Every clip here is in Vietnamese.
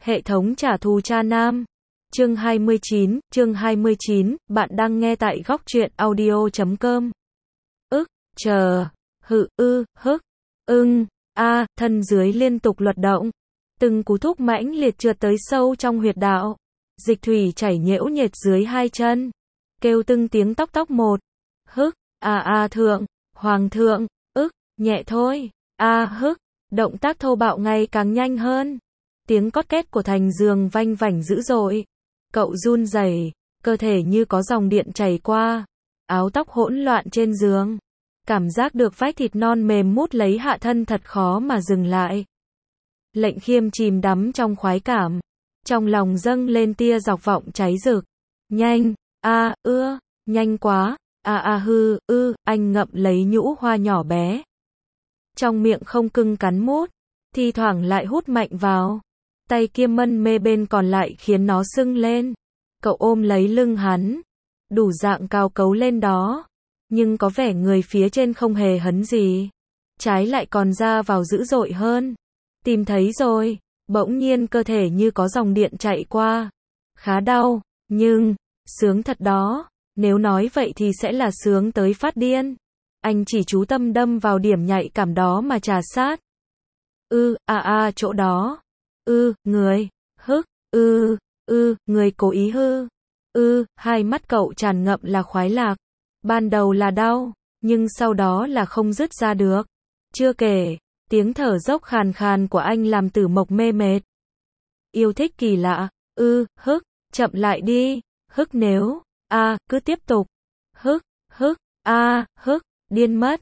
Hệ thống trả thù cha nam. Chương 29, bạn đang nghe tại góc truyện audio.com. Chờ, hức, thân dưới liên tục luật động. Từng cú thúc mãnh liệt trượt tới sâu trong huyệt đạo. Dịch thủy chảy nhễu nhệt dưới hai chân. Kêu từng tiếng tóc tóc một. Hức, thượng, hoàng thượng, nhẹ thôi, hức. Động tác thô bạo ngày càng nhanh hơn. Tiếng cót két của thành giường vanh vảnh dữ dội. Cậu run rẩy, cơ thể như có dòng điện chảy qua. Áo tóc hỗn loạn trên giường. Cảm giác được vách thịt non mềm mút lấy hạ thân thật khó mà dừng lại. Lệnh Khiêm chìm đắm trong khoái cảm. Trong lòng dâng lên tia dọc vọng cháy rực. Nhanh, nhanh quá, anh ngậm lấy nhũ hoa nhỏ bé. Trong miệng không cưng cắn mút, thi thoảng lại hút mạnh vào. Tay kia mân mê bên còn lại khiến nó sưng lên. Cậu ôm lấy lưng hắn, đủ dạng cao cấu lên đó. Nhưng có vẻ người phía trên không hề hấn gì. Trái lại còn ra vào dữ dội hơn. Tìm thấy rồi, bỗng nhiên cơ thể như có dòng điện chạy qua. Khá đau, nhưng, sướng thật đó. Nếu nói vậy thì sẽ là sướng tới phát điên. Anh chỉ chú tâm đâm vào điểm nhạy cảm đó mà trà sát. Chỗ đó. Người. Hức. Người cố ý hư. Hai mắt cậu tràn ngậm là khoái lạc. Ban đầu là đau, nhưng sau đó là không dứt ra được. Chưa kể, tiếng thở dốc khàn khàn của anh làm Tử Mộc mê mệt. Yêu thích kỳ lạ. Hức. Chậm lại đi. Hức nếu. Cứ tiếp tục. Hức. Hức. Điên mất.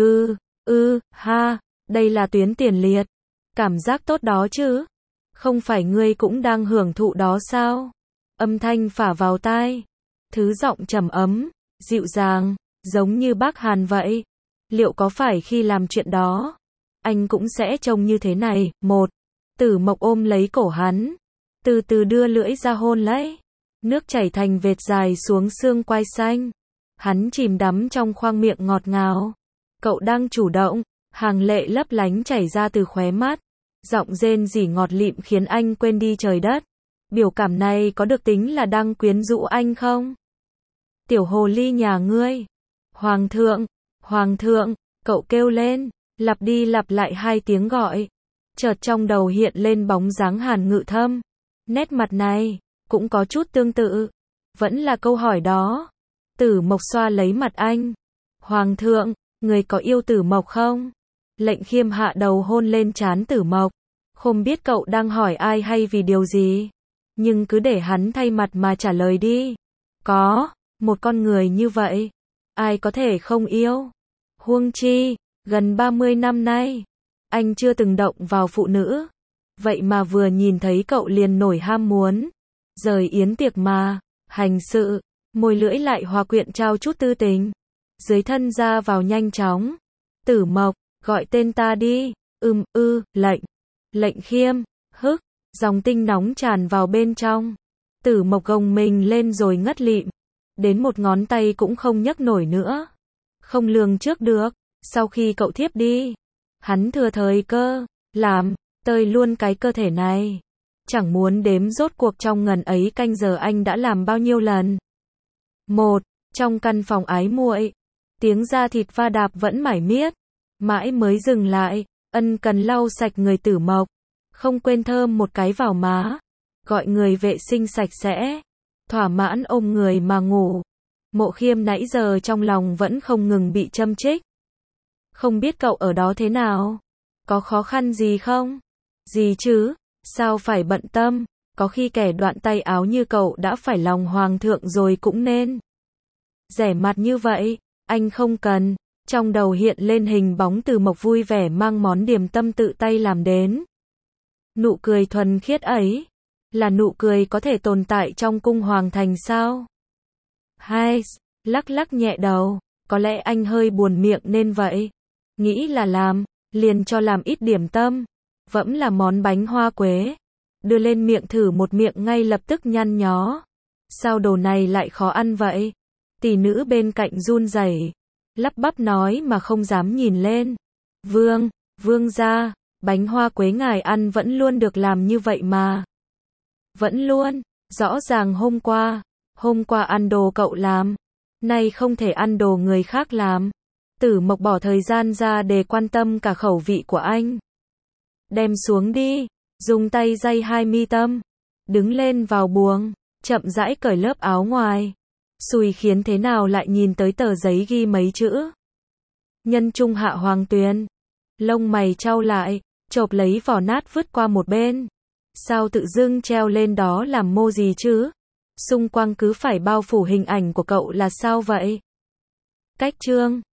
Đây là tuyến tiền liệt. Cảm giác tốt đó chứ. Không phải ngươi cũng đang hưởng thụ đó sao? Âm thanh phả vào tai. Thứ giọng trầm ấm, dịu dàng, giống như bác Hàn vậy. Liệu có phải khi làm chuyện đó, anh cũng sẽ trông như thế này? Tử Mộc ôm lấy cổ hắn, từ từ đưa lưỡi ra hôn lấy. Nước chảy thành vệt dài xuống xương quai xanh. Hắn chìm đắm trong khoang miệng ngọt ngào. Cậu đang chủ động, hàng lệ lấp lánh chảy ra từ khóe mắt. Giọng rên rỉ ngọt lịm khiến anh quên đi trời đất. Biểu cảm này có được tính là đang quyến rũ anh không? Tiểu hồ ly nhà ngươi. Hoàng thượng, cậu kêu lên, lặp đi lặp lại hai tiếng gọi. Chợt trong đầu hiện lên bóng dáng Hàn Ngự Thâm. Nét mặt này, cũng có chút tương tự. Vẫn là câu hỏi đó. Tử Mộc xoa lấy mặt anh. Hoàng thượng, người có yêu Tử Mộc không? Lệnh Khiêm hạ đầu hôn lên trán Tử Mộc. Không biết cậu đang hỏi ai hay vì điều gì. Nhưng cứ để hắn thay mặt mà trả lời đi. Có, một con người như vậy. Ai có thể không yêu? Huống chi, gần 30 năm nay, anh chưa từng động vào phụ nữ. Vậy mà vừa nhìn thấy cậu liền nổi ham muốn. Rời yến tiệc mà, hành sự, môi lưỡi lại hòa quyện trao chút tư tình. Dưới thân ra vào nhanh chóng. Tử Mộc, gọi tên ta đi. Lệnh Khiêm. Hức. Dòng tinh nóng tràn vào bên trong. Tử Mộc gồng mình lên rồi ngất lịm. Đến một ngón tay cũng không nhấc nổi nữa. Không lường trước được. Sau khi cậu thiếp đi, hắn thừa thời cơ, làm tơi luôn cái cơ thể này. Chẳng muốn đếm rốt cuộc trong ngần ấy canh giờ anh đã làm bao nhiêu lần. Trong căn phòng ái muội, tiếng da thịt va đạp vẫn mải miết. Mãi mới dừng lại, ân cần lau sạch người Tử Mộc. Không quên thơm một cái vào má. Gọi người vệ sinh sạch sẽ. Thỏa mãn ôm người mà ngủ. Mộ Khiêm nãy giờ trong lòng vẫn không ngừng bị châm chích. Không biết cậu ở đó thế nào? Có khó khăn gì không? Gì chứ? Sao phải bận tâm? Có khi kẻ đoạn tay áo như cậu đã phải lòng hoàng thượng rồi cũng nên. Rẻ mặt như vậy, anh không cần. Trong đầu hiện lên hình bóng Tử Mộc vui vẻ mang món điểm tâm tự tay làm đến. Nụ cười thuần khiết ấy, là nụ cười có thể tồn tại trong cung hoàng thành sao? Lắc lắc nhẹ đầu, có lẽ anh hơi buồn miệng nên vậy. Nghĩ là làm, liền cho làm ít điểm tâm. Vẫn là món bánh hoa quế. Đưa lên miệng thử một miệng ngay lập tức nhăn nhó. Sao đồ này lại khó ăn vậy? Tỷ nữ bên cạnh run rẩy, lắp bắp nói mà không dám nhìn lên. Vương gia, bánh hoa quế ngài ăn vẫn luôn được làm như vậy mà. Vẫn luôn. Rõ ràng hôm qua ăn đồ cậu làm. Nay không thể ăn đồ người khác làm. Tử Mộc bỏ thời gian ra để quan tâm cả khẩu vị của anh. Đem xuống đi. Dùng tay day hai mi tâm. Đứng lên vào buồng. Chậm rãi cởi lớp áo ngoài. Xùi khiến thế nào lại nhìn tới tờ giấy ghi mấy chữ. Nhân trung hạ hoàng tuyền. Lông mày chau lại. Chộp lấy vỏ nát vứt qua một bên. Sao tự dưng treo lên đó làm mô gì chứ? Xung quanh cứ phải bao phủ hình ảnh của cậu là sao vậy? Cách chương